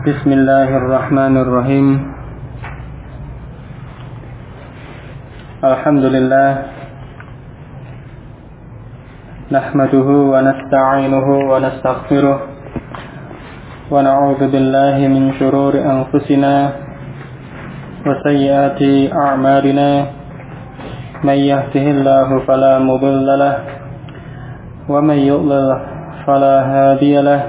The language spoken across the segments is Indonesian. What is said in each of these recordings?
Bismillahirrahmanirrahim. Alhamdulillah. Nahmaduhu wa nasta'inuhu wa nastaghfiruh. Wa na'udzu billahi min shururi anfusina wa sayyiati a'malina. May yahdihillahu fala mudilla lahu wa may yudlil fala hadiya lahu.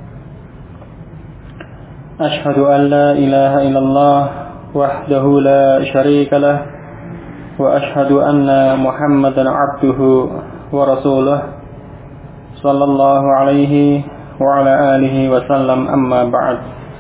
أشهد أن لا إله إلا الله وحده لا شريك له وأشهد أن محمدا عبده ورسوله صلى الله عليه وعلى آله وسلم أما بعد.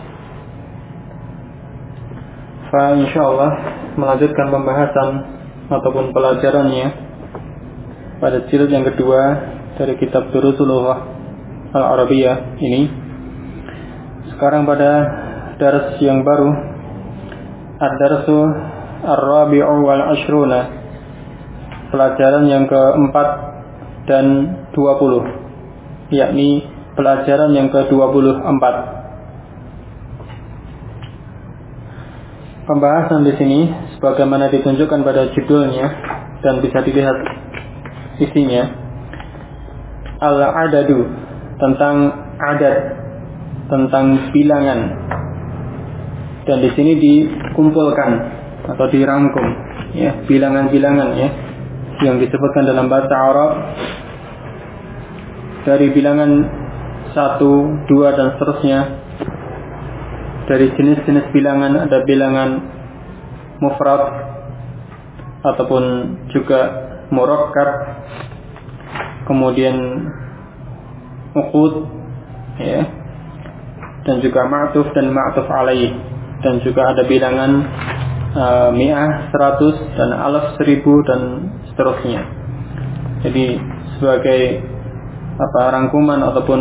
Insyaallah melanjutkan pembahasan ataupun pelajarannya pada jilid yang kedua dari kitab Durusul Lughah Al-Arabiyah ini. Sekarang pada dars yang baru, ad-darsu ar-rabi'u wal ashruna, pelajaran yang keempat dan 20, yakni pelajaran yang ke-24. Pembahasan di sini sebagaimana ditunjukkan pada judulnya dan bisa dilihat isinya, al-adadu, tentang adad, tentang bilangan, dan di sini dikumpulkan atau dirangkum ya bilangan-bilangan ya yang disebutkan dalam bahasa Arab dari bilangan 1, 2 dan seterusnya. Dari jenis-jenis bilangan ada bilangan mufrad ataupun juga murakkab, kemudian uqud ya, dan juga ma'tuf dan ma'tuf alaih, dan juga ada bilangan mi'ah, 100 dan alaf, 1000 dan seterusnya. Jadi sebagai rangkuman ataupun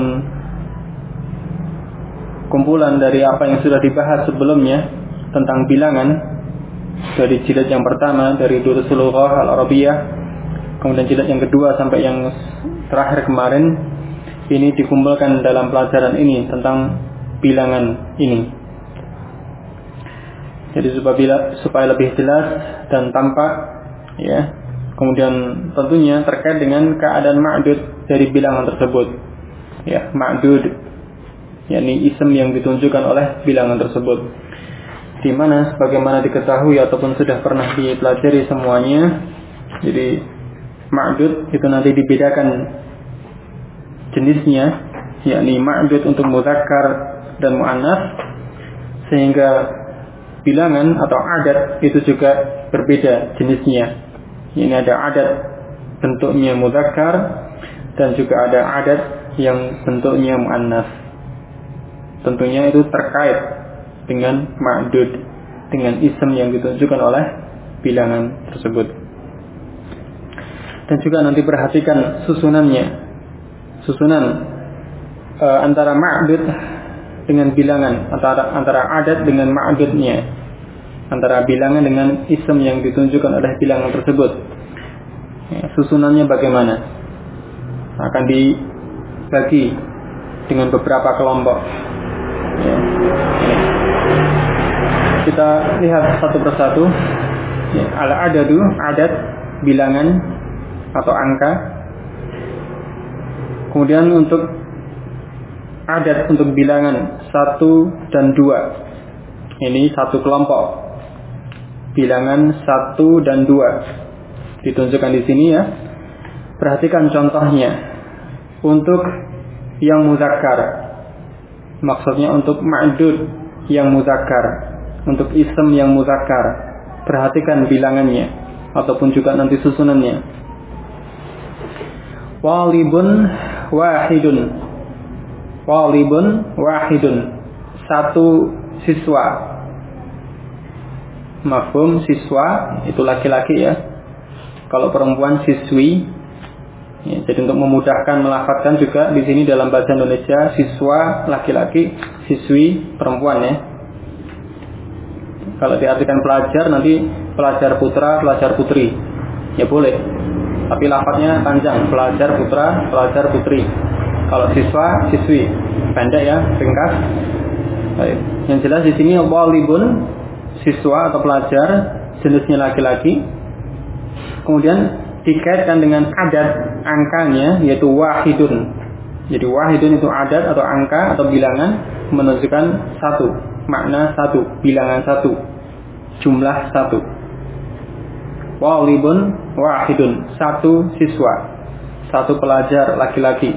kumpulan dari apa yang sudah dibahas sebelumnya tentang bilangan dari jilid yang pertama dari Durusul Lughah Al-Arabiyah, kemudian jilid yang kedua sampai yang terakhir kemarin, ini dikumpulkan dalam pelajaran ini tentang bilangan ini. Jadi supaya lebih jelas dan tampak ya. Kemudian tentunya terkait dengan keadaan ma'dud dari bilangan tersebut. Ya, ma'dud yakni isim yang ditunjukkan oleh bilangan tersebut. Di mana sebagaimana diketahui ataupun sudah pernah dipelajari semuanya. Jadi ma'dud itu nanti dibedakan jenisnya, yakni ma'dud untuk mudzakkar dan mu'annas, sehingga bilangan atau adat itu juga berbeda jenisnya. Ini ada adat bentuknya mudzakkar dan juga ada adat yang bentuknya mu'annas. Tentunya itu terkait dengan ma'dud, dengan isim yang ditunjukkan oleh bilangan tersebut. Dan juga nanti perhatikan susunannya, susunan antara ma'dud dengan bilangan, antara adat dengan ma'dudnya, antara bilangan dengan isim yang ditunjukkan oleh bilangan tersebut ya, susunannya bagaimana akan dibagi dengan beberapa kelompok ya. Kita lihat satu persatu ya. Al-adadu, adat, bilangan atau angka. Kemudian untuk adat, untuk bilangan 1 dan 2, ini satu kelompok. Bilangan 1 dan 2 ditunjukkan di sini ya. Perhatikan contohnya. Untuk yang muzakkar, maksudnya untuk ma'dud yang muzakkar, untuk isim yang muzakkar, perhatikan bilangannya ataupun juga nanti susunannya. Walibun wahidun, walibun wahidun, satu siswa. Mafhum, siswa itu laki-laki ya. Kalau perempuan siswi ya, jadi untuk memudahkan melafadzkan juga di sini dalam bahasa Indonesia siswa laki-laki, siswi perempuan ya. Kalau diartikan pelajar nanti pelajar putra, pelajar putri ya boleh, tapi lafadznya panjang, pelajar putra, pelajar putri. Kalau siswa, siswi pendek ya, ringkas. Baik. Yang jelas di sini talibun siswa atau pelajar, jenisnya laki-laki. Kemudian dikaitkan dengan adat angkanya yaitu wahidun. Jadi wahidun itu adat atau angka atau bilangan menunjukkan satu, makna satu, bilangan satu, jumlah satu. Talibun wahidun, satu siswa, satu pelajar laki-laki.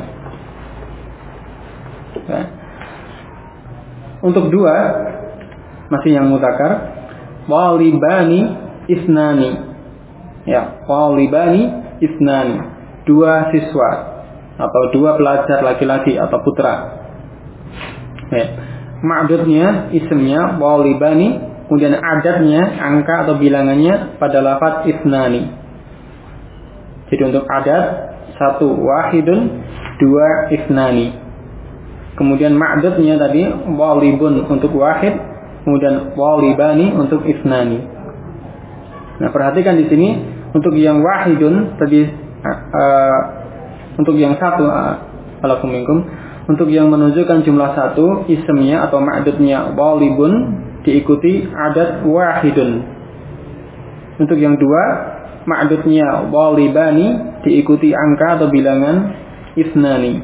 Ya. Untuk dua masih yang mudzakkar, talibani isnani. Ya, talibani isnani, dua siswa atau dua pelajar laki-laki atau putra. Ya. Ma'dudnya, isimnya talibani, kemudian adatnya, angka atau bilangannya pada lafaz isnani. Jadi untuk adat satu wahidun, dua isnani. Kemudian ma'dudnya tadi talibun untuk wahid, kemudian talibani untuk isnani. Nah, perhatikan di sini untuk yang wahidun tadi untuk yang satu alakumingkum, untuk yang menunjukkan jumlah satu, isimnya atau ma'dudnya talibun diikuti adat wahidun. Untuk yang dua, ma'dudnya talibani diikuti angka atau bilangan isnani.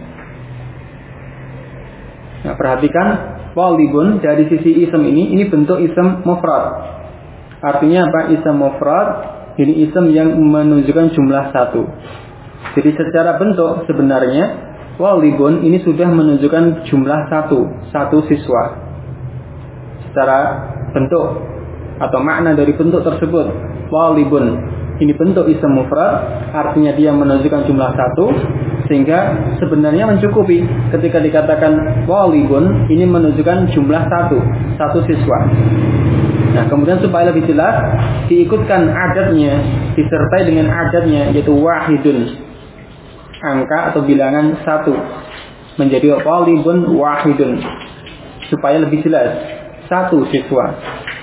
Nah, perhatikan talibun dari sisi isim ini bentuk isim mufrad. Artinya apa? Isim mufrad ini isim yang menunjukkan jumlah satu. Jadi secara bentuk sebenarnya talibun ini sudah menunjukkan jumlah satu siswa. Secara bentuk atau makna dari bentuk tersebut, talibun ini bentuk isim mufrad, artinya dia menunjukkan jumlah satu, sehingga sebenarnya mencukupi ketika dikatakan talibun ini menunjukkan jumlah satu siswa. Nah, kemudian supaya lebih jelas diikutkan adatnya, disertai dengan adatnya yaitu wahidun, angka atau bilangan satu, menjadi talibun wahidun, supaya lebih jelas satu siswa.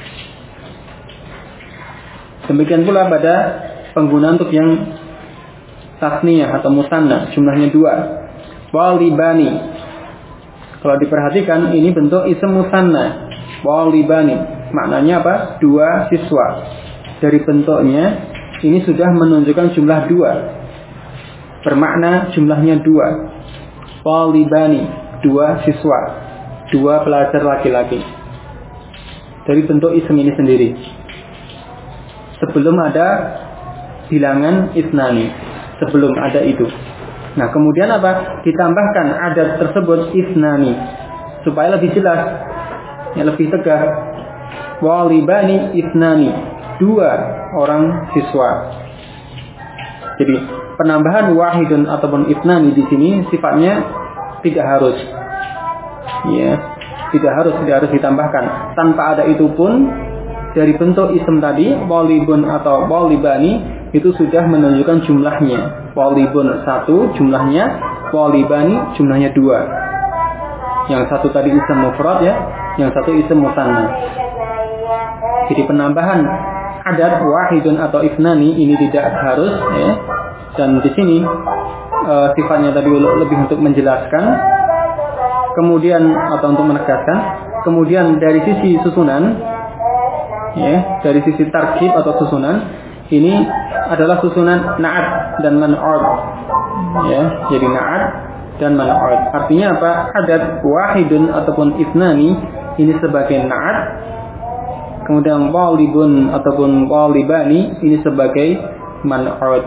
Demikian pula pada penggunaan untuk yang tasniyah atau musanna, jumlahnya dua, talibani. Kalau diperhatikan ini bentuk isim musanna, talibani. Maknanya apa? Dua siswa. Dari bentuknya ini sudah menunjukkan jumlah dua, bermakna jumlahnya dua. Talibani, dua siswa, dua pelajar laki-laki. Dari bentuk isim ini sendiri, sebelum ada bilangan isnani, sebelum ada itu. Nah, kemudian apa? Ditambahkan adat tersebut isnani, supaya lebih jelas, yang lebih tegas. Talibani isnani, dua orang siswa. Jadi penambahan wahidun ataupun isnani di sini sifatnya tidak harus, ya, tidak harus ditambahkan. Tanpa ada itu pun dari bentuk isim tadi, talibun atau talibani itu sudah menunjukkan jumlahnya. Talibun satu jumlahnya, talibani jumlahnya dua. Yang satu tadi isim mufrad ya, yang satu isim musanna. Jadi penambahan adat wahidun atau isnani ini tidak harus, ya. Dan di sini sifatnya tadi lebih untuk menjelaskan, kemudian atau untuk menegaskan. Kemudian dari sisi susunan, ya, dari sisi tarkib atau susunan, ini adalah susunan na'at dan man'ud, ya. Jadi na'at dan man'ud artinya apa? Adat wahidun ataupun isnani ini sebagai na'at, kemudian talibun ataupun talibani ini sebagai man'ud.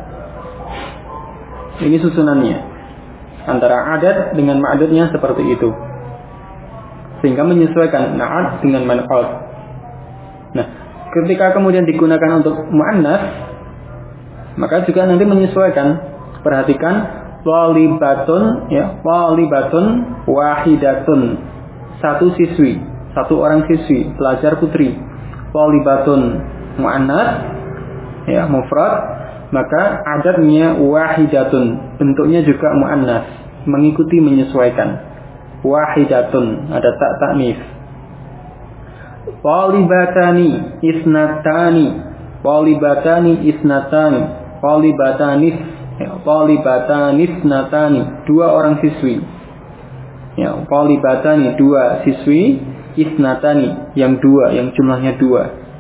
Ini susunannya antara adat dengan ma'dudnya seperti itu, sehingga menyesuaikan na'at dengan man'ud. Nah, ketika kemudian digunakan untuk mu'annas, maka juga nanti menyesuaikan. Perhatikan talibatun, ya, talibatun wahidatun, satu siswi, satu orang siswi, pelajar putri. Talibatun mu'annas, ya, mufrad, maka adatnya wahidatun, bentuknya juga mu'annas, mengikuti menyesuaikan. Wahidatun, ada tak ta'nits. Talibatani isnatani, talibatani isnatani, talibatanis, ya, talibatanis natani, dua orang siswi. Ya, talibatani dua siswi, isnatani, yang dua, yang jumlahnya dua.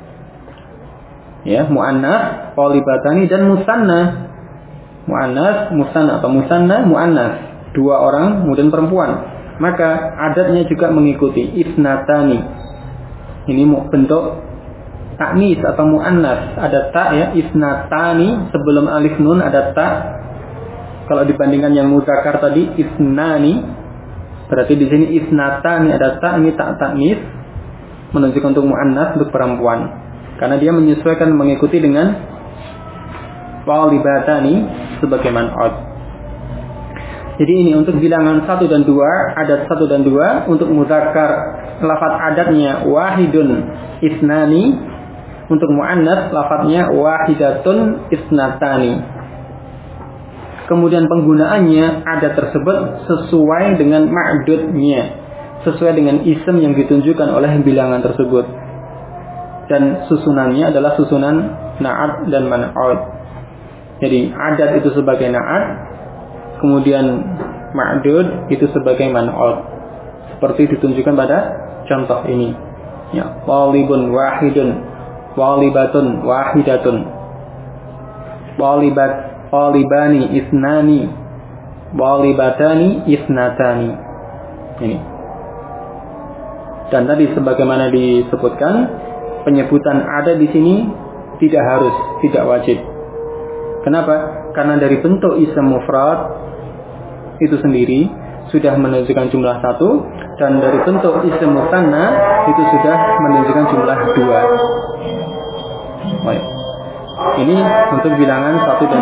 Ya, muannas, talibatani dan musanna. Muannas, musanna atau musanna, muannas, dua orang kemudian perempuan. Maka adatnya juga mengikuti isnatani. Ini bentuk taknis atau muannas, ada ta ya, isnatani sebelum alif nun ada ta. Kalau dibandingkan yang muzakkar tadi isnani, berarti di sini isnatani ada ta, ini tak taknis menunjukkan untuk muannas, untuk perempuan. Karena dia menyesuaikan mengikuti dengan walibatani sebagai man'ut. Jadi ini untuk bilangan 1 dan 2, adat 1 dan 2. Untuk muzakkar lafaz adatnya wahidun isnani. Untuk muannas lafaznya wahidatun isnatani. Kemudian penggunaannya adat tersebut sesuai dengan ma'dudnya, sesuai dengan isim yang ditunjukkan oleh bilangan tersebut. Dan susunannya adalah susunan na'at dan man'ut. Jadi adat itu sebagai na'at, kemudian ma'dud itu sebagai man'ut. Seperti ditunjukkan pada contoh ini. Ya, walibun wahidun, walibatun wahidatun, walibani isnani, walibatani isnatani. Ini. Dan tadi sebagaimana disebutkan, penyebutan ada di sini tidak harus, tidak wajib. Kenapa? Karena dari bentuk isim mufrad itu sendiri sudah menunjukkan jumlah 1, dan dari bentuk isim musanna itu sudah menunjukkan jumlah 2. Baik. Ini untuk bilangan 1 dan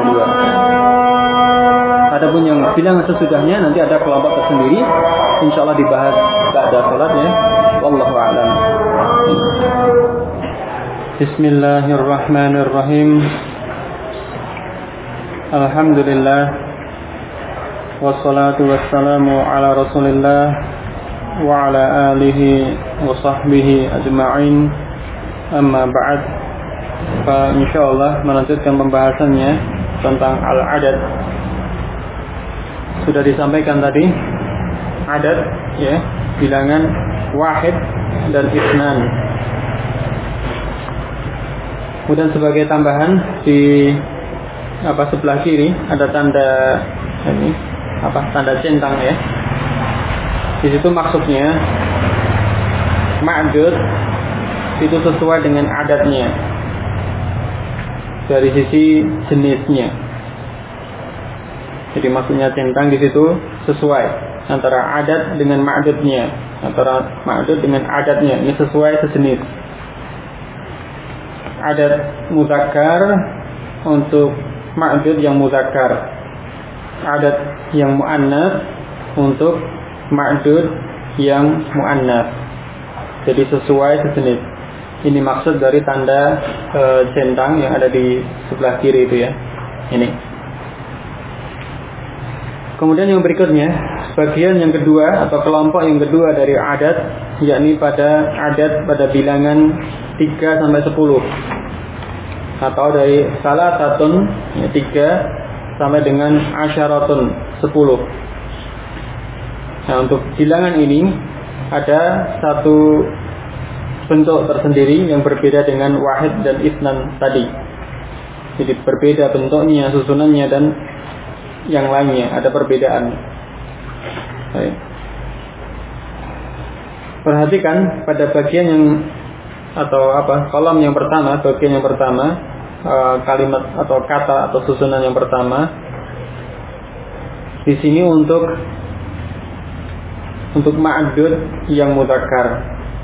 2. Adapun yang bilangan sesudahnya nanti ada kelompok tersendiri, insyaallah dibahas pada salatnya. Wallahu a'lam. Bismillahirrahmanirrahim. Alhamdulillah, wassalatu wassalamu ala Rasulillah wa ala alihi wa sahbihi ajma'in. Amma ba'd. Fa insyaallah melanjutkan pembahasannya tentang al-adat. Sudah disampaikan tadi adat ya, bilangan wahid dan isnan. Kemudian sebagai tambahan di sebelah kiri ada tanda ini tanda centang ya. Di situ maksudnya ma'dud itu sesuai dengan adatnya dari sisi jenisnya. Jadi maksudnya centang di situ sesuai antara adat dengan ma'dudnya, antara ma'dud dengan adatnya, ini sesuai sejenis. Adat muzakkar untuk ma'dud yang muzakkar, adat yang muannas untuk ma'dud yang muannas. Jadi sesuai sejenis. Ini maksud dari tanda centang yang ada di sebelah kiri itu ya. Ini. Kemudian yang berikutnya, bagian yang kedua atau kelompok yang kedua dari adat, yakni pada adat pada bilangan 3 sampai 10. Atau dari salah satun 3 sampai dengan asyaratun 10. Nah, untuk bilangan ini ada satu bentuk tersendiri yang berbeda dengan wahid dan isnan tadi. Jadi berbeda bentuknya, susunannya dan yang lainnya, ada perbedaan. Baik. Perhatikan pada bagian yang kolom yang pertama, bagian yang pertama, kalimat atau kata atau susunan yang pertama. Di sini untuk ma'dud yang mudzakkar.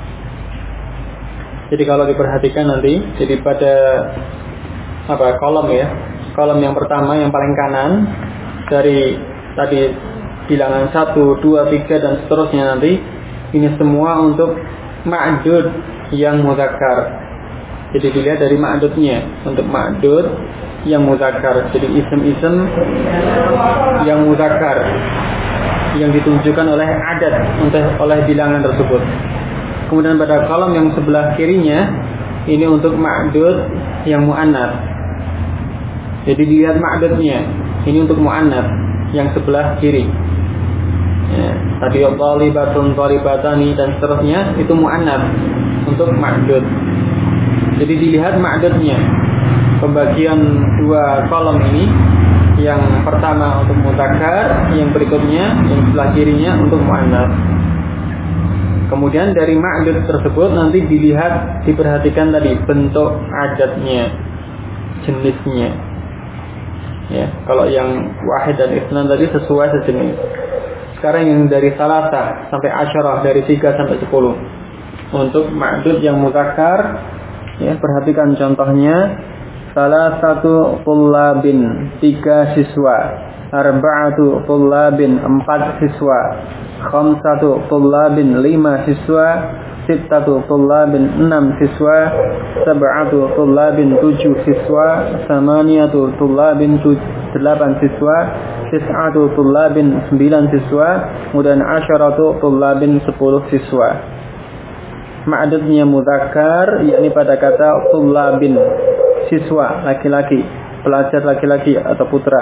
Jadi kalau diperhatikan nanti, jadi pada kolom ya, kolom yang pertama yang paling kanan dari tadi bilangan 1, 2, 3 dan seterusnya nanti, ini semua untuk ma'dud yang muzakkar. Jadi dilihat dari ma'dudnya, untuk ma'dud yang muzakkar. Jadi isim-isim yang muzakkar yang ditunjukkan oleh adat, oleh bilangan tersebut. Kemudian pada kolom yang sebelah kirinya ini untuk ma'dud yang muannas. Jadi dilihat ma'dudnya, ini untuk muannas yang sebelah kiri. Ya. Tadi thalibatun, thalibatani dan seterusnya itu muannats untuk ma'dud. Jadi dilihat ma'dudnya. Pembagian dua kolom ini, yang pertama untuk mudzakkar, yang berikutnya yang sebelah kirinya untuk muannats. Kemudian dari ma'dud tersebut nanti dilihat, diperhatikan tadi bentuk adatnya, jenisnya. Ya, kalau yang wahid dan itsnan tadi sesuai sejenis. Sekarang yang dari salasah sampai asyarah, dari 3 sampai 10. Untuk ma'dud yang mudzakkar, ya, perhatikan contohnya. Salasatu tullabin, 3 siswa. Arba'atu tullabin, 4 siswa. Khamsatu tullabin, 5 siswa. Sittatu tullabin, 6 siswa. Sab'atu tullabin, 7 siswa. Samaniyatu tullabin, 8 siswa. Tis'atu tullabin, 9 siswa. Kemudian asyaratu tullabin, 10 siswa. Ma'dudnya mudzakkar, yakni pada kata tullabin, siswa laki-laki, pelajar laki-laki atau putra.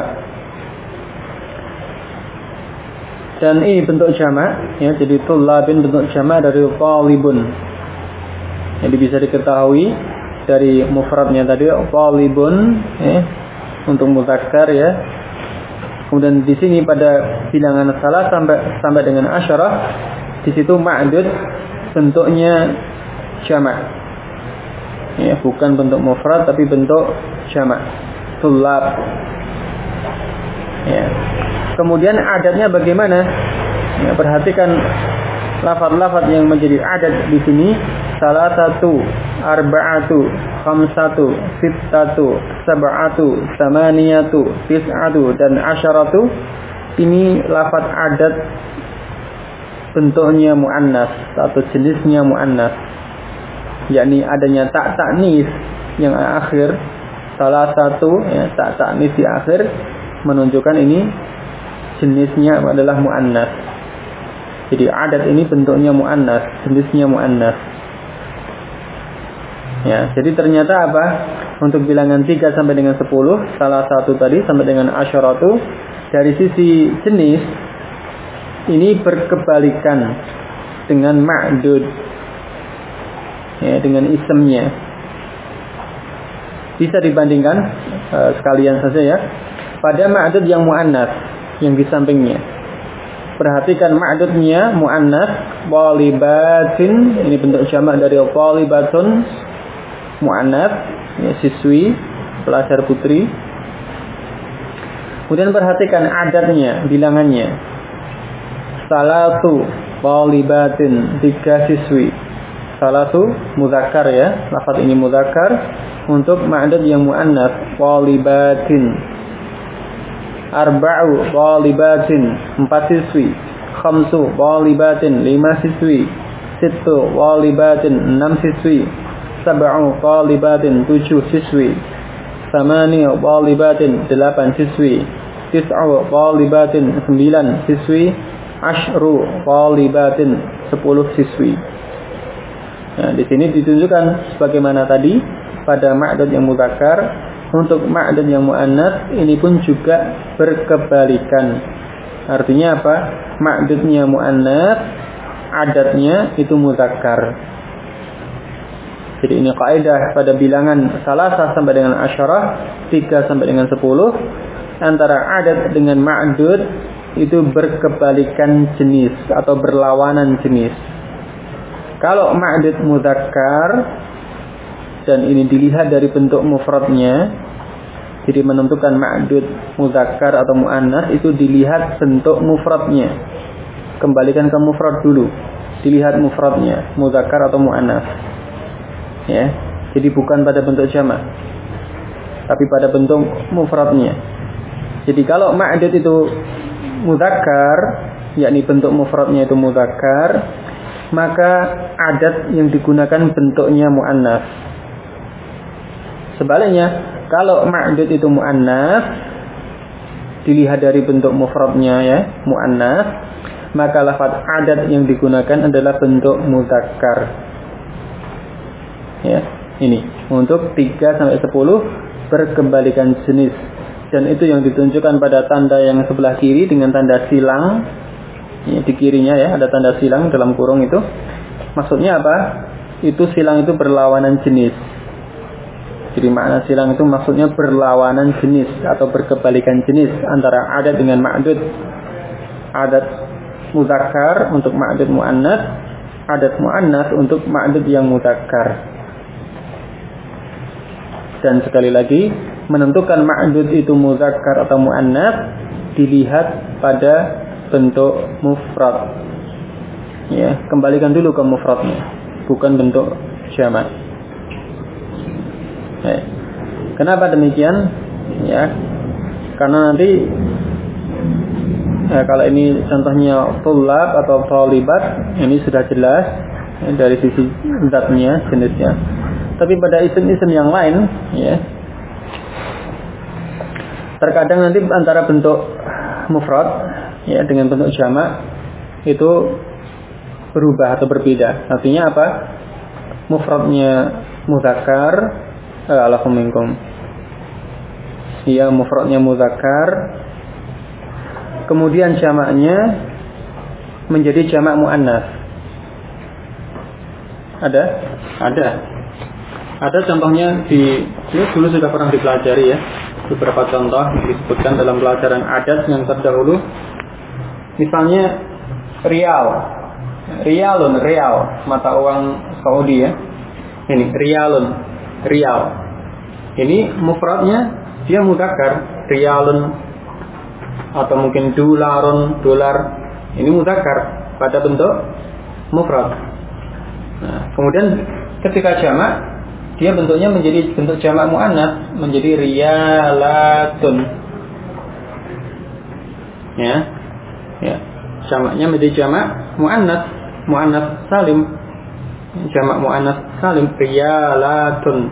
Dan ini bentuk jamak, ya, jadi tullabin bentuk jamak dari talibun. Jadi bisa diketahui dari mufradnya tadi talibun, ya, untuk mudzakkar, ya. Kemudian di sini pada bilangan salah sampai dengan asyarah, di situ ma'dud bentuknya jamak. Ya, bukan bentuk mufrad tapi bentuk jamak. Tullab. Ya. Kemudian adatnya bagaimana? Ya, perhatikan lafaz-lafaz yang menjadi adat di sini. Salasatu, arba'atu, khamsatu, sittatu, sab'atu, samaniyatu, tis'atu dan asyaratu. Ini lafaz adat bentuknya muannas atau jenisnya muannas. Yakni adanya tak ta'nis yang akhir. Salah satu, ya, tak ta'nis di akhir menunjukkan ini jenisnya adalah muannas. Jadi adat ini bentuknya muannas, jenisnya muannas. Ya, jadi ternyata apa? Untuk bilangan 3 sampai dengan 10, salah satu tadi sampai dengan asyaratu, dari sisi jenis ini berkebalikan dengan ma'dud, ya, dengan isimnya. Bisa dibandingkan sekalian saja, ya, pada ma'dud yang muannas yang di sampingnya. Perhatikan ma'dudnya muannas, thalibatin, ini bentuk jamak dari thalibatun, muannas, ya, siswi, pelajar putri. Kemudian perhatikan adatnya, bilangannya. Salatu thalibatin, 3 siswi. Salatu mudzakkar, ya, lafaz ini mudzakkar. Untuk ma'dud yang muannas thalibatin. Arba'u thalibatin, 4 siswi. Khamsu thalibatin, 5 siswi. Sittu thalibatin, 6 siswi. Sab'u thalibatin, 7 siswi. Samaniya thalibatin, 8 siswi. Tis'u thalibatin, 9 siswi. Ashru thalibatin, 10 siswi. Nah, di sini ditunjukkan sebagaimana tadi pada ma'dud yang mudzakkar. Untuk ma'dud yang muannas ini pun juga berkebalikan. Artinya apa? Ma'dudnya muannas, adatnya itu mudzakkar. Jadi ini kaidah pada bilangan salasah sampai dengan asyarah, 3 sampai dengan 10, antara adat dengan ma'dud itu berkebalikan jenis atau berlawanan jenis. Kalau ma'dud mudzakkar, dan ini dilihat dari bentuk mufradnya, jadi menentukan ma'dud mudzakkar atau muannas itu dilihat bentuk mufradnya. Kembalikan ke mufrad dulu, dilihat mufradnya, mudzakkar atau muannas. Ya, jadi bukan pada bentuk jamak, tapi pada bentuk mufradnya. Jadi kalau ma'dud itu mudzakkar, yakni bentuk mufradnya itu mudzakkar, maka adat yang digunakan bentuknya muannas. Sebaliknya, kalau ma'dud itu muannas, dilihat dari bentuk mufradnya, ya, muannas, maka lafaz adat yang digunakan adalah bentuk mudzakkar. Ya, ini untuk 3 sampai 10 berkebalikan jenis. Dan itu yang ditunjukkan pada tanda yang sebelah kiri dengan tanda silang. Ya, di kirinya ya ada tanda silang dalam kurung itu. Maksudnya apa? Itu silang itu berlawanan jenis. Jadi makna silang itu maksudnya berlawanan jenis atau berkebalikan jenis antara adat dengan ma'dud. Adat mudzakkar untuk ma'dud muannats, adat muannats untuk ma'dud yang mudzakkar. Dan sekali lagi, menentukan ma'dud itu mudzakkar atau muannats dilihat pada bentuk mufrad. Ya, kembalikan dulu ke mufradnya, bukan bentuk jamak. Ya. Kenapa demikian? Ya, karena nanti kalau ini contohnya tulab atau talibat, ini sudah jelas ya, dari sisi zatnya, jenisnya. Tapi pada isim-isim yang lain, ya, terkadang nanti antara bentuk mufrad ya dengan bentuk jamak itu berubah atau berbeda. Artinya apa? Mufradnya mudzakkar, alaikum minkum. Ya, mufradnya mudzakkar, kemudian jamaknya menjadi jamak muannats. Ada contohnya dulu sudah pernah dipelajari ya. Beberapa contoh disebutkan dalam pelajaran adat yang terdahulu. Misalnya rial, mata uang Saudi ya. Ini rial. Ini mufradnya dia mudzakkar, rialun, atau mungkin dolar. Ini mudzakkar pada bentuk mufrad. Nah, kemudian ketika jamak dia bentuknya menjadi bentuk jamak muannats, menjadi riyalatun. Ya. Jamaknya menjadi jamak muannats salim. Jamak muannats salim, riyalatun.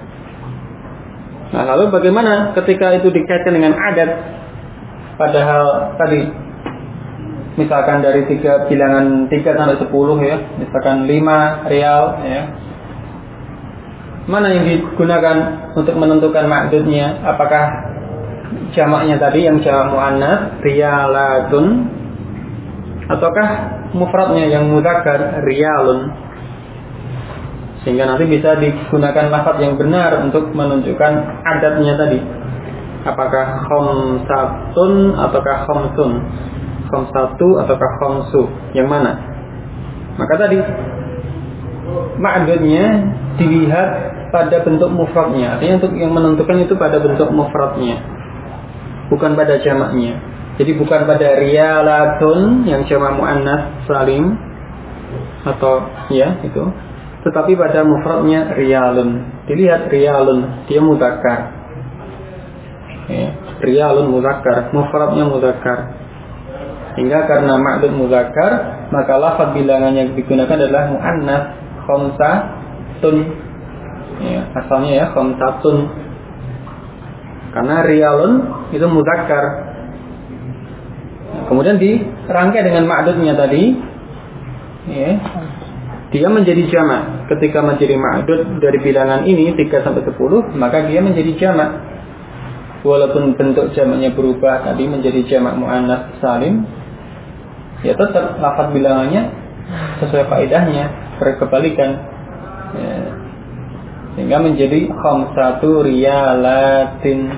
Nah, lalu bagaimana ketika itu dikaitkan dengan adat? Padahal tadi misalkan dari bilangan 3 sampai 10 ya, misalkan 5 rial ya. Mana yang digunakan untuk menentukan ma'dudnya? Apakah jamaknya tadi yang jamak muannats riyalatun, ataukah mufradnya yang mudzakkar riyalun? Sehingga nanti bisa digunakan lafaz yang benar untuk menunjukkan adatnya tadi. Apakah khamsatun ataukah khamsun? Khamsatu ataukah khamsu? Yang mana? Maka tadi ma'dudnya dilihat pada bentuk mufradnya. Artinya untuk yang menentukan itu pada bentuk mufradnya, bukan pada jamaknya. Jadi bukan pada riyalatun yang jamak muannats salim atau ya itu, tetapi pada mufradnya riyalun. Dilihat riyalun, dia mudzakkar. Ya, riyalun mudzakkar, mufradnya mudzakkar. Hingga karena ma'dud mudzakkar, maka lafaz bilangan yang digunakan adalah muannats khamsatun. Ya, asalnya ya khamsatun. Karena riyalun itu mudzakkar. Nah, kemudian dirangkai dengan ma'dudnya tadi, ya, dia menjadi jamak. Ketika menjadi ma'dud dari bilangan ini 3 sampai 10, maka dia menjadi jamak. Walaupun bentuk jamaknya berubah tadi menjadi jamak muannats salim, ya tetap lafaz bilangannya sesuai kaidahnya, berkebalikan. Ya, sehingga menjadi khamsatu riyalatin.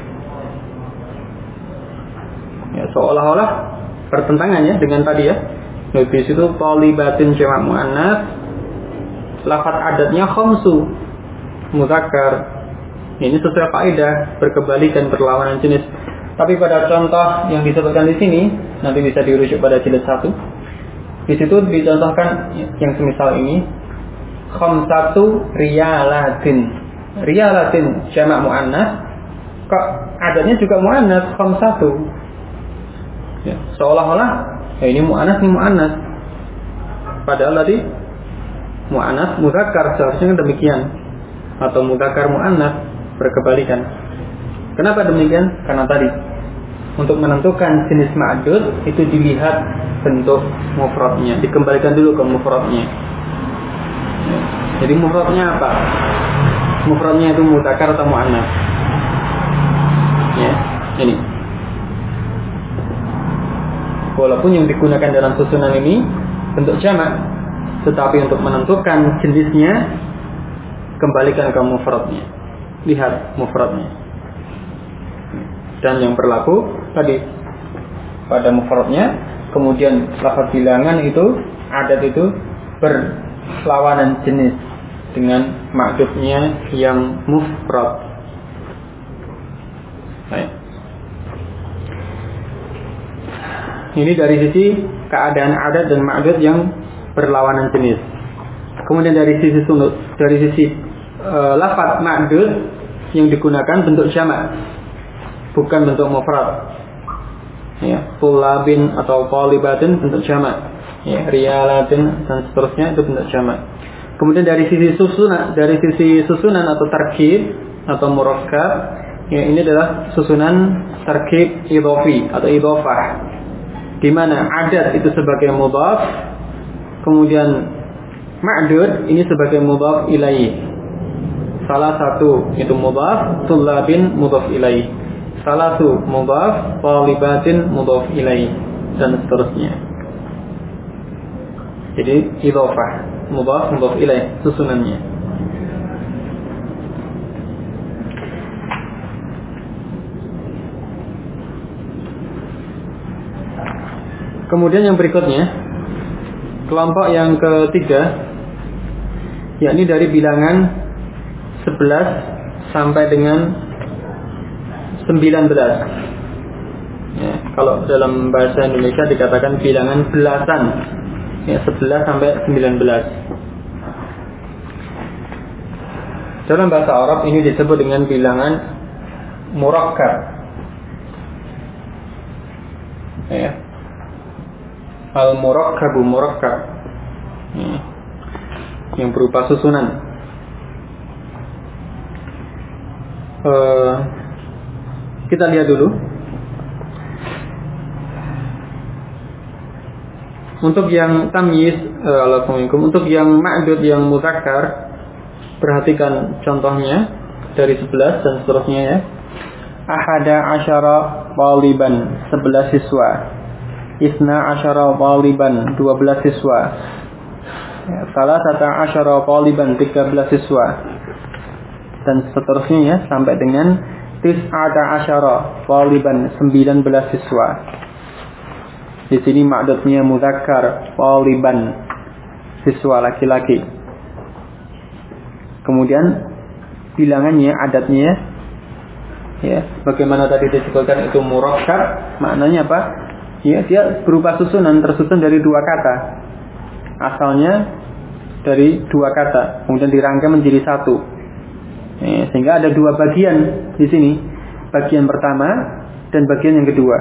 Ya, seolah-olah pertentangan ya dengan tadi ya. Di situ talibatin jamak muannats, lafaz adatnya khamsu mudzakkar. Ini sesuai kaidah, berkebalikan, berlawanan jenis. Tapi pada contoh yang disebutkan di sini nanti bisa dirujuk pada jilid 1. Di situ dicontohkan yang semisal ini, khamsatu riyalatin. Riyalatin jamak muannats, kok adatnya juga muannats khamsatu. Ya, seolah-olah ya ini muannats, ini muannats. Padahal tadi muannats mudzakkar, seharusnya demikian. Atau mudzakkar muannats, berkebalikan. Kenapa demikian? Karena tadi untuk menentukan jenis ma'dud itu dilihat bentuk mufradnya, dikembalikan dulu ke mufradnya. Ya. Jadi mufradnya apa? Mufradnya itu mudzakkar atau muannats? Ya, ini. walaupun yang digunakan dalam susunan ini bentuk jamak, tetapi untuk menentukan jenisnya kembalikan ke mufradnya. Lihat mufradnya. Dan yang berlaku tadi pada mufradnya, kemudian lafaz bilangan itu, adat itu berlawanan jenis dengan ma'dudnya yang mufrad. Baik. Ini dari sisi keadaan adat dan ma'dud yang berlawanan jenis. Kemudian dari sisi lafaz ma'dud yang digunakan bentuk jamak, bukan bentuk mufrad. Ya, tulabin atau talibatin bentuk jamak. Ya, riyalatin dan seterusnya itu bentuk jamak. Kemudian dari sisi susunan atau tarkib atau murakkab, ya ini adalah susunan tarkib idhofi atau idhofah, di mana adat itu sebagai mudhaf, kemudian ma'dud ini sebagai mudhaf ilaih. Salah satu itu mudhaf, tulabin mudhaf ilaih. Salah satu mudhaf, talibatin mudhaf ilaih, dan seterusnya. Jadi idhofah, mudhaf mudhaf ilaih susunannya. Kemudian yang berikutnya, kelompok yang ketiga, yakni dari bilangan 11 sampai dengan 19. Ya, kalau dalam bahasa Indonesia dikatakan bilangan belasan. Ya, 11 sampai 19. Dalam bahasa Arab ini disebut dengan bilangan murakkab. Ya. Al-murakkabu murakkab. Ya. Yang berupa susunan. Kita lihat dulu. Untuk yang tamyiz, untuk yang ma'dud yang muzakkar, perhatikan contohnya dari 11 dan seterusnya ya. Ahada asyara taliban, 11 siswa. Isna asyara taliban, 12 siswa. Salasata asyara taliban, 13 siswa. Dan seterusnya ya, sampai dengan tis'ata asyara taliban, 19 siswa. Di sini ma'dudnya muzakkar, taliban, siswa laki-laki. Kemudian bilangannya, adatnya ya, bagaimana tadi disebutkan itu murakkab, maknanya apa? Ya, dia berupa susunan, tersusun dari dua kata. Asalnya dari dua kata, kemudian dirangkai menjadi satu. Ya, sehingga ada dua bagian di sini. Bagian pertama dan bagian yang kedua.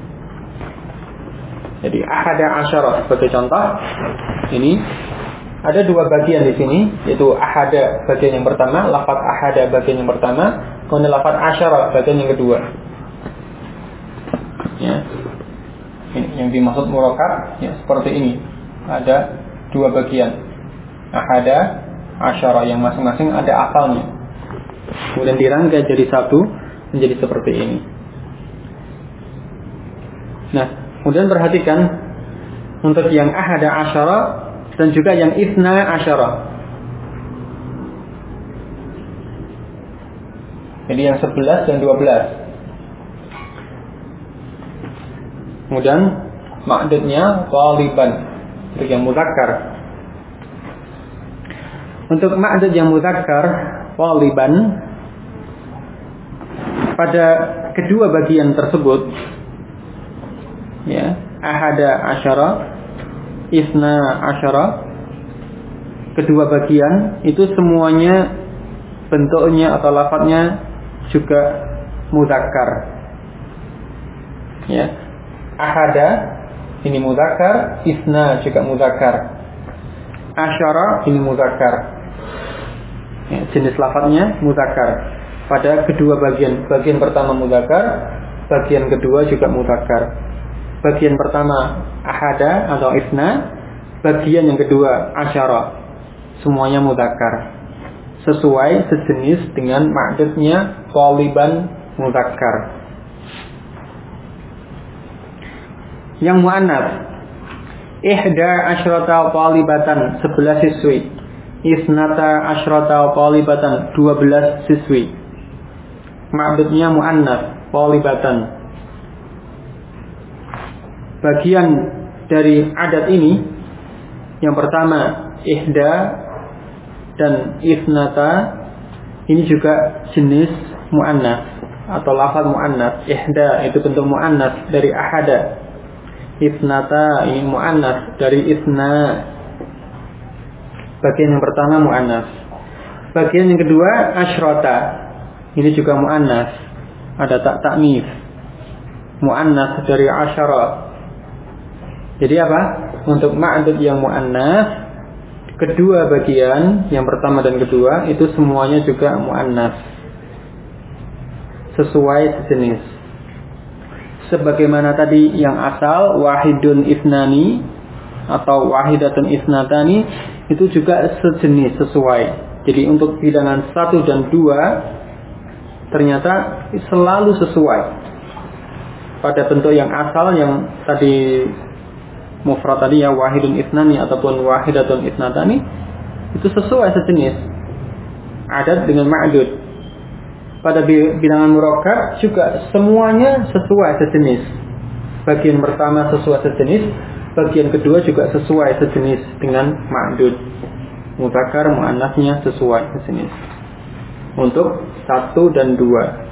Jadi ahada asyara sebagai contoh. Ini ada dua bagian di sini, yaitu ahada bagian yang pertama, lafaz ahada bagian yang pertama, kemudian lafaz asyara bagian yang kedua. Ya. Ini yang dimaksud murakkab ya, seperti ini. Ada dua bagian. Ahada, asyara yang masing-masing ada asalnya. Kemudian dirangkai jadi satu menjadi seperti ini. Nah, kemudian perhatikan untuk yang ahada asyara dan juga yang isna asyara. Jadi yang 11 dan 12. Kemudian ma'dudnya taliban untuk yang muzakkar. Untuk ma'dud yang muzakkar taliban, pada kedua bagian tersebut ya, ahada asyara, isna asyara, kedua bagian itu semuanya bentuknya atau lafadznya juga muzakkar. Ya, ahada ini muzakkar, isna juga muzakkar, asyara ini muzakkar. Ya, jenis lafadznya muzakkar. Pada kedua bagian, bagian pertama muzakkar, bagian kedua juga muzakkar. Bagian pertama ahada atau isna, bagian yang kedua asyara, semuanya muzakkar. Sesuai sejenis dengan ma'dudnya taliban muzakkar. Yang mu'annats, ihda asyrata talibatan, 11 siswi. Isnata asyrata talibatan, 12 siswi. Ma'dudnya mu'annats, talibatan. Bagian dari adat ini, yang pertama ihda dan isnata, ini juga jenis mu'annats atau lafaz mu'annats. Ihda itu bentuk mu'annats dari ahada. Isnata ini mu'annats dari isna. Bagian yang pertama mu'annats. Bagian yang kedua asyrata, ini juga mu'annats, ada tak ta'nits. Mu'annats dari asyara. Jadi apa? Untuk ma'dud yang mu'annats, kedua bagian, yang pertama dan kedua, itu semuanya juga mu'annats, sesuai sejenis. Sebagaimana tadi yang asal wahidun isnani atau wahidatun isnatani, itu juga sejenis, sesuai. Jadi untuk bilangan 1 dan 2 ternyata selalu sesuai pada bentuk yang asal, yang tadi mufrad tadi ya, wahidun isnani ataupun wahidatun isnatani, itu sesuai sejenis adat dengan ma'dud. Pada bilangan murakkab juga semuanya sesuai sejenis. Bagian pertama sesuai sejenis, bagian kedua juga sesuai sejenis dengan ma'dud. Mudzakkar mu'annatsnya sesuai sejenis. Untuk 1 dan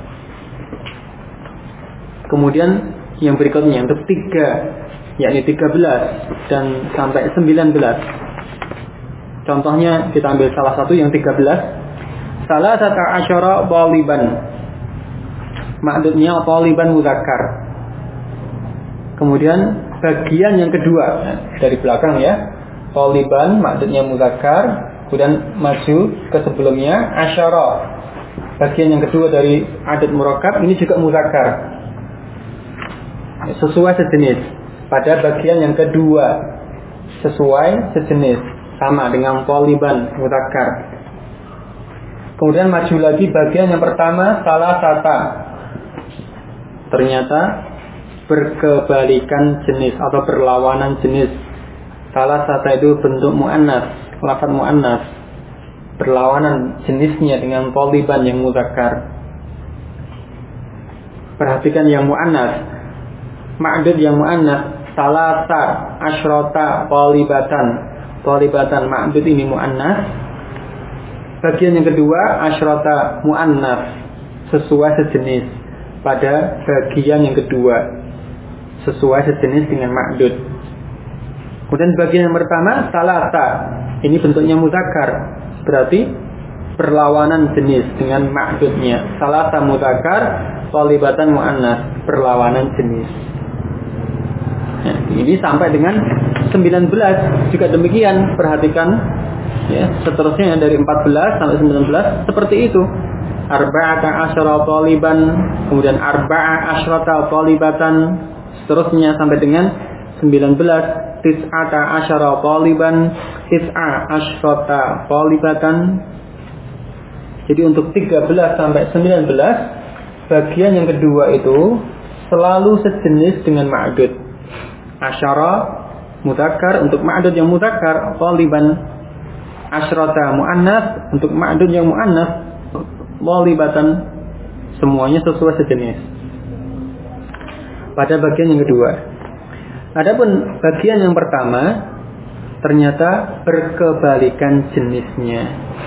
2. Kemudian yang berikutnya untuk 3, yakni 13 dan sampai 19. Contohnya kita ambil salah satu yang 13. Salasata asyara taliban. Ma'dudnya taliban mudzakkar. Kemudian bagian yang kedua dari belakang ya. Taliban ma'dudnya mudzakkar, kemudian maju ke sebelumnya asyara. Bagian yang kedua dari adat murakkab ini juga mudzakkar. Sesuai sejenis. Pada bagian yang kedua sesuai sejenis, sama dengan taliban mudzakkar. Kemudian maju lagi bagian yang pertama salasata, ternyata berkebalikan jenis atau berlawanan jenis. Salasata itu bentuk mu'annats, lafaz mu'annats, berlawanan jenisnya dengan taliban yang mudzakkar. Perhatikan yang mu'annats, ma'dud yang mu'annats, salasa asyrata talibatan. Talibatan ma'dud ini mu'annats. Bagian yang kedua asyrata mu'annats, sesuai sejenis pada bagian yang kedua, sesuai sejenis dengan ma'dud. Kemudian bagian yang pertama salasa, ini bentuknya mudzakkar, berarti berlawanan jenis dengan ma'dudnya. Salasa mudzakkar, talibatan mu'annats, berlawanan jenis. Nah, ini sampai dengan 19 juga demikian. Perhatikan ya, seterusnya dari 14 sampai 19 seperti itu. Arba'ata asyara taliban, kemudian arba'a asyrata talibatan, seterusnya sampai dengan 19. Tis'ata asyara taliban, tis'a asyrata talibatan. Jadi untuk 13 sampai 19 bagian yang kedua itu selalu sejenis dengan ma'dud. Asyara mudzakkar untuk ma'dud yang mudzakkar, taliban asyrata mu'annats untuk ma'dud yang mu'annats, talibatan, semuanya sesuai sejenis pada bagian yang kedua. Adapun bagian yang pertama ternyata berkebalikan jenisnya.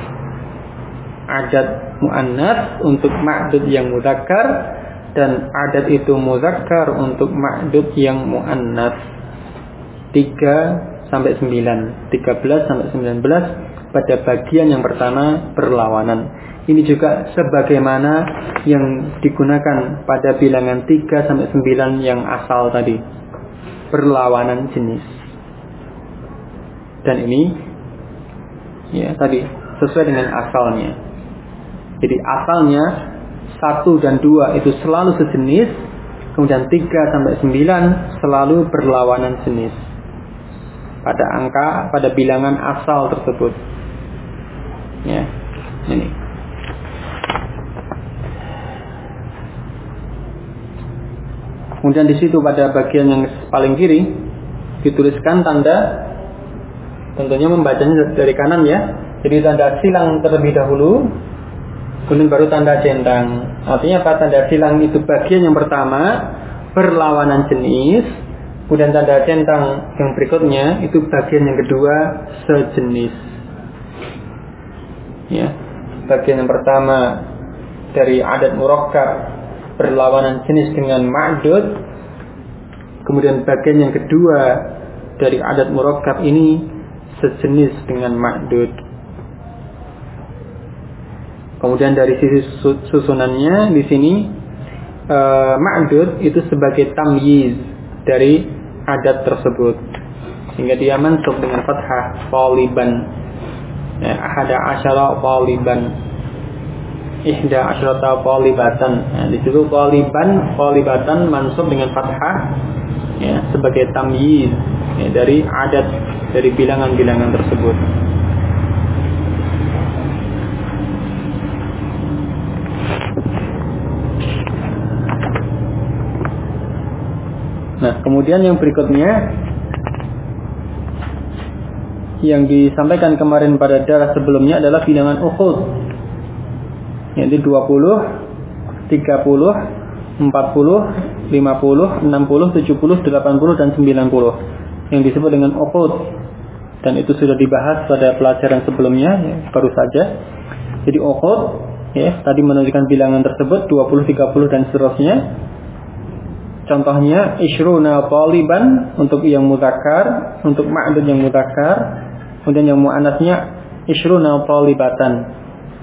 Adat mu'annats untuk ma'dud yang mudzakkar dan adat itu mudzakkar untuk ma'dud yang mu'annats. 3 sampai 9, 13 sampai 19 pada bagian yang pertama berlawanan. Ini juga sebagaimana yang digunakan pada bilangan 3 sampai 9 yang asal tadi, berlawanan jenis. Dan ini ya tadi sesuai dengan asalnya. Jadi asalnya 1 dan 2 itu selalu sejenis, kemudian 3 sampai 9 selalu berlawanan jenis pada angka, pada bilangan asal tersebut. Ya, ini. Kemudian di situ pada bagian yang paling kiri dituliskan tanda, tentunya membacanya dari kanan ya. Jadi tanda silang terlebih dahulu, kemudian baru tanda centang. Artinya apa? Tanda silang itu bagian yang pertama berlawanan jenis, kemudian tanda centang yang berikutnya itu bagian yang kedua sejenis. Ya, bagian yang pertama dari adat murakkab berlawanan jenis dengan ma'dud, kemudian bagian yang kedua dari adat murakkab ini sejenis dengan ma'dud. Kemudian dari sisi susunannya di sini ma'dud itu sebagai tamyiz dari adat tersebut, sehingga dia mansub dengan fathah taliban. Ahada asyara taliban, ihda asyrata talibatan. Di situ talibatan mansub dengan fathah ya, sebagai tamyiz ya, dari adat, dari bilangan-bilangan tersebut. Nah, kemudian yang berikutnya yang disampaikan kemarin pada darah sebelumnya adalah bilangan ukhud, yaitu 20, 30, 40, 50, 60, 70, 80 dan 90 yang disebut dengan ukhud. Dan itu sudah dibahas pada pelajaran sebelumnya ya, baru saja. Jadi ukhud ya, tadi menunjukkan bilangan tersebut 20, 30 dan seterusnya. Contohnya isyruna taliban untuk yang mudzakkar, untuk ma'dud yang mudzakkar, kemudian yang muannasnya isyruna talibatan.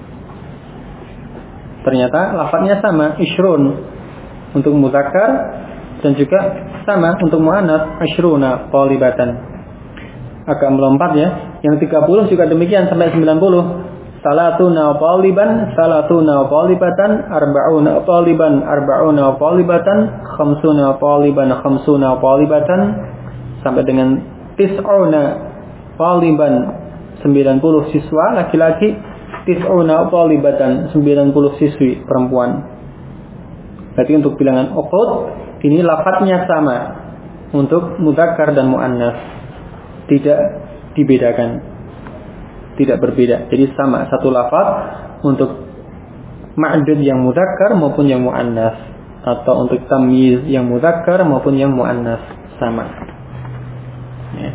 Ternyata lafadznya sama, isyrun untuk mudzakkar dan juga sama untuk muannas isyruna talibatan. Agak melompat ya. Yang 30 juga demikian sampai 90. Salatuna taliban, salatuna talibatan, arba'una taliban, arba'una talibatan, khamsuna taliban, khamsuna talibatan, sampai dengan tis'una taliban, 90 siswa laki-laki, tis'una talibatan, 90 siswi perempuan. Berarti untuk bilangan ukhud ini lafadznya sama untuk mudzakkar dan muannas, tidak dibedakan, tidak berbeda. Jadi sama satu lafaz untuk ma'dud yang mudzakkar maupun yang muannas, atau untuk tamyiz yang mudzakkar maupun yang muannas, sama. Ya.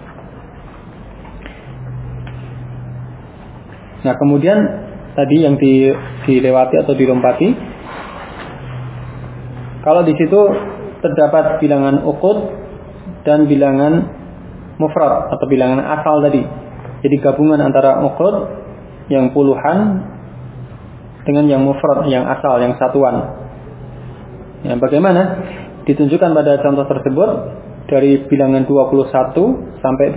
Nah, kemudian tadi yang dilewati atau dilompati, kalau di situ terdapat bilangan uqud dan bilangan mufrad atau bilangan asal tadi. Jadi gabungan antara uqud yang puluhan dengan yang mufrad, yang asal, yang satuan. Ya, bagaimana? Ditunjukkan pada contoh tersebut dari bilangan 21 sampai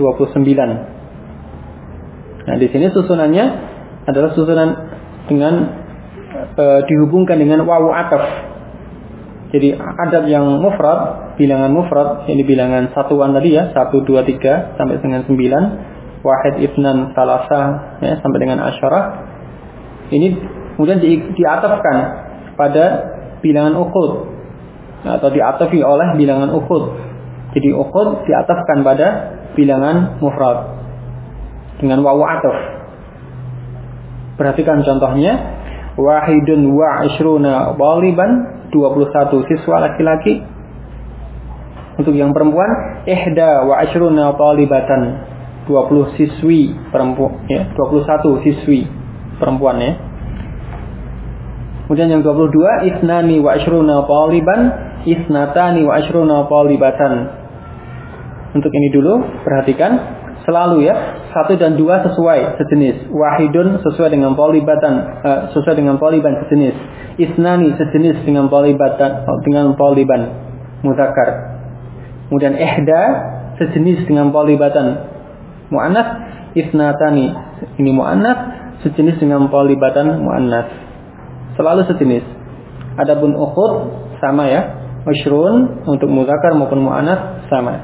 29. Nah, di sini susunannya adalah susunan dengan dihubungkan dengan wawu ataf. Jadi adat yang mufrad, bilangan mufrad, ini bilangan satuan tadi ya, 1, 2, 3 sampai dengan 9. Wahid, ifnan, salasah ya, sampai dengan asyarah. Ini kemudian diatafkan pada bilangan uqud atau diatafi oleh bilangan uqud. Jadi uqud diatafkan pada bilangan mufrad dengan wawu ataf. Perhatikan contohnya, wahidun wa ishruna taliban, 21 siswa laki-laki. Untuk yang perempuan, ihda wa ishruna talibatan, 20 siswi perempuan ya, 21 siswi perempuan ya. Kemudian yang 22, isnani wa ishruna taliban, isnatani wa ishruna talibatan. Untuk ini dulu perhatikan selalu ya, 1 dan 2 sesuai sejenis, wahidun sesuai dengan talibatan, sesuai dengan taliban sejenis, isnani sejenis dengan talibatan, dengan taliban mudzakkar. Kemudian ihda sejenis dengan talibatan muannas, isnatani ini muannas sejenis dengan talibatan muannas, selalu sejenis. Adapun uqud sama ya, ishrun untuk mudzakkar maupun muannas sama.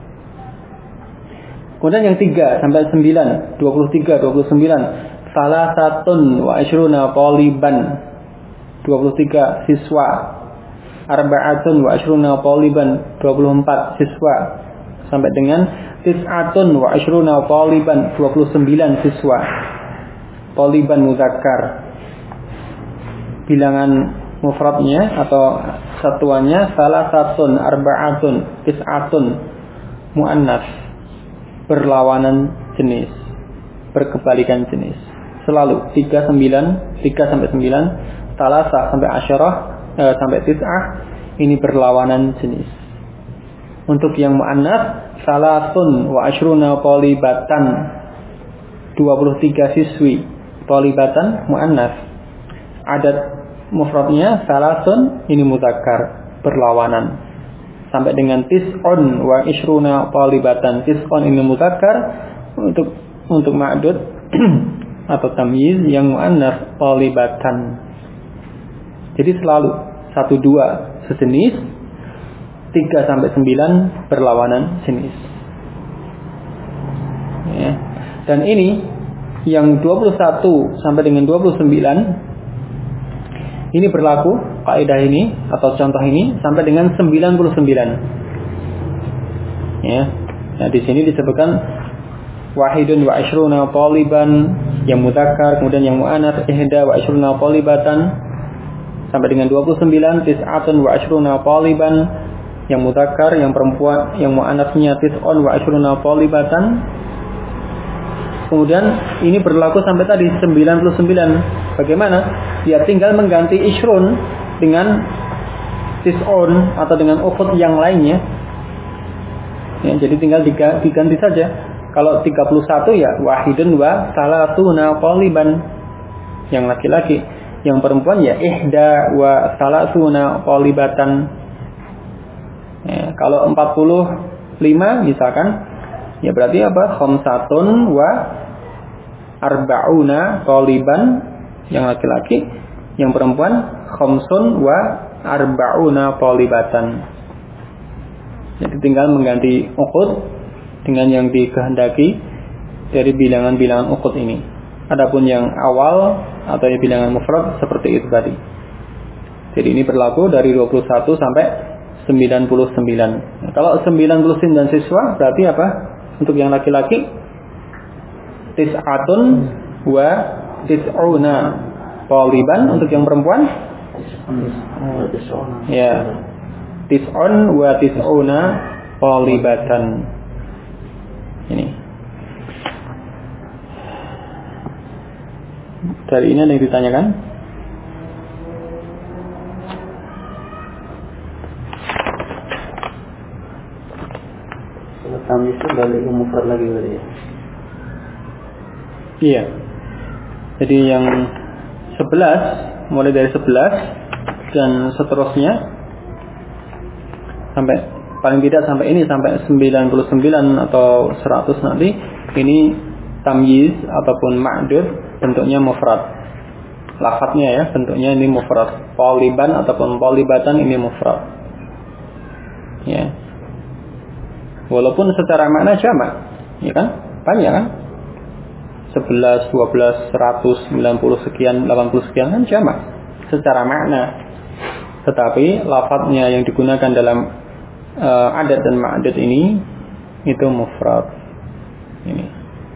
Kemudian yang 3 sampai 9, 23, 29, salasatun wa ishruna taliban, 23 siswa arba'atun wa ashruna taliban 24 siswa sampai dengan tis'atun wa ashruna taliban 29 siswa. Taliban muzakkar. Bilangan mufradnya atau satuannya salasatun, arba'atun, tis'atun, muannas, berlawanan jenis, berkebalikan jenis. Selalu 3 sampai 9, salasa sampai asyarah, sampai tis'ah, ini berlawanan jenis. Untuk yang muannas, salasun wa ashruna talibatan, 23 siswi, talibatan muannas. Adat mufradnya salasun, ini muzakkar, berlawanan. Sampai dengan tis'un wa ishruna talibatan, tis'un ini muzakkar, untuk ma'dud atau tamyiz yang muannas talibatan. Jadi selalu 1 2 sejenis, 3 sampai 9 berlawanan jenis. Ya. Dan ini yang 21 sampai dengan 29 ini berlaku kaidah ini atau contoh ini sampai dengan 99. Ya. Nah, di sini disebutkan wahidun wa ashruna taliban yang mudzakkar, kemudian yang muannats ihda wa ashruna talibatan sampai dengan 29, tis'atun wa ashruna taliban yang mudzakkar, yang perempuan, yang muannasnya tis'un wa ashruna talibatan. Kemudian ini berlaku sampai tadi 99. Bagaimana? Ya tinggal mengganti ishrun dengan tis'un atau dengan ukhud yang lainnya. Ya, jadi tinggal diganti saja. Kalau 31 ya wahidun wa salasuna taliban yang laki-laki, yang perempuan ya ihda wa salasuna talibatan. Ya, kalau 45 misalkan ya berarti apa? Khamsatun wa arba'una taliban yang laki-laki, yang perempuan khamsun wa arba'una talibatan. Jadi tinggal mengganti uqud dengan yang dikehendaki dari bilangan-bilangan uqud ini. Adapun yang awal atau yang bilangan mufrad seperti itu tadi. Jadi ini berlaku dari 21 sampai 99. Nah, kalau 99 siswa berarti apa? Untuk yang laki-laki tis'atun wa tis'una taliban. Untuk yang perempuan ya tis'un wa tis'una talibatan. Ini dari ini ada yang ditanyakan? Kami itu balik mufrad lagi berarti ya? Iya. Jadi yang 11 mulai dari 11 dan seterusnya sampai paling tidak sampai ini sampai 99 atau 100 nanti ini tamyiz ataupun ma'dud bentuknya mufrad. Lafadznya ya bentuknya ini mufrad. Taliban ataupun talibatan ini mufrad. Ya. Walaupun secara makna jamak, ya kan? Banyak kan? 11, 12, 100, 90 sekian, 80 sekian kan jamak secara makna. Tetapi lafadznya yang digunakan dalam adat dan ma'adat ini itu mufrad. Ini.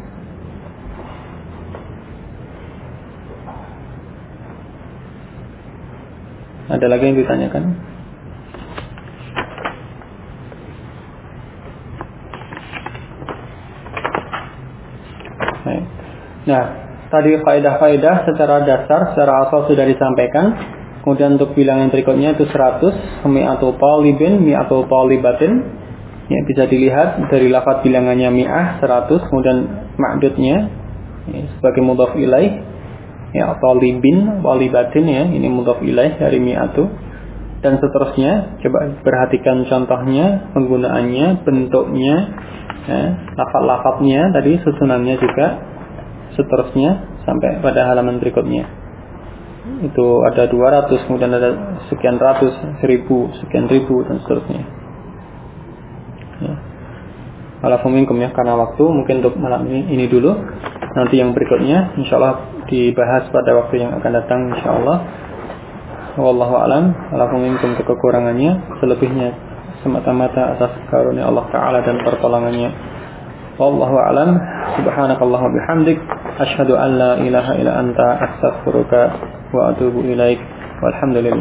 Ada lagi yang ditanyakan? Nah, tadi faedah-faedah secara dasar, secara asal sudah disampaikan. Kemudian untuk bilangan berikutnya itu 100, mi'atu talibin, mi'atu talibatin. Ya, bisa dilihat dari lafaz bilangannya mi'ah 100, kemudian ma'dudnya ya, sebagai mudhaf ilaih. Ya, talibin, talibatin ya, ini mudhaf ilaih dari mi'atu. Dan seterusnya, coba perhatikan contohnya, penggunaannya, bentuknya, ya, lafaz-lafaznya tadi susunannya juga. Seterusnya sampai pada halaman berikutnya itu ada 200, kemudian ada sekian ratus, 1000, sekian ribu dan seterusnya ya. Alhamdulillah ya, karena waktu mungkin untuk malam ini dulu. Nanti yang berikutnya insyaallah dibahas pada waktu yang akan datang insyaallah. Wallahu a'lam. Alafu minkum, kekurangannya, selebihnya semata-mata atas karunia Allah Ta'ala dan pertolongannya. Wallahu a'lam. Subhanakallah wa bihamdik, asyhadu an la ilaha illa anta, astaghfiruka wa atubu ilaik. Walhamdulillah.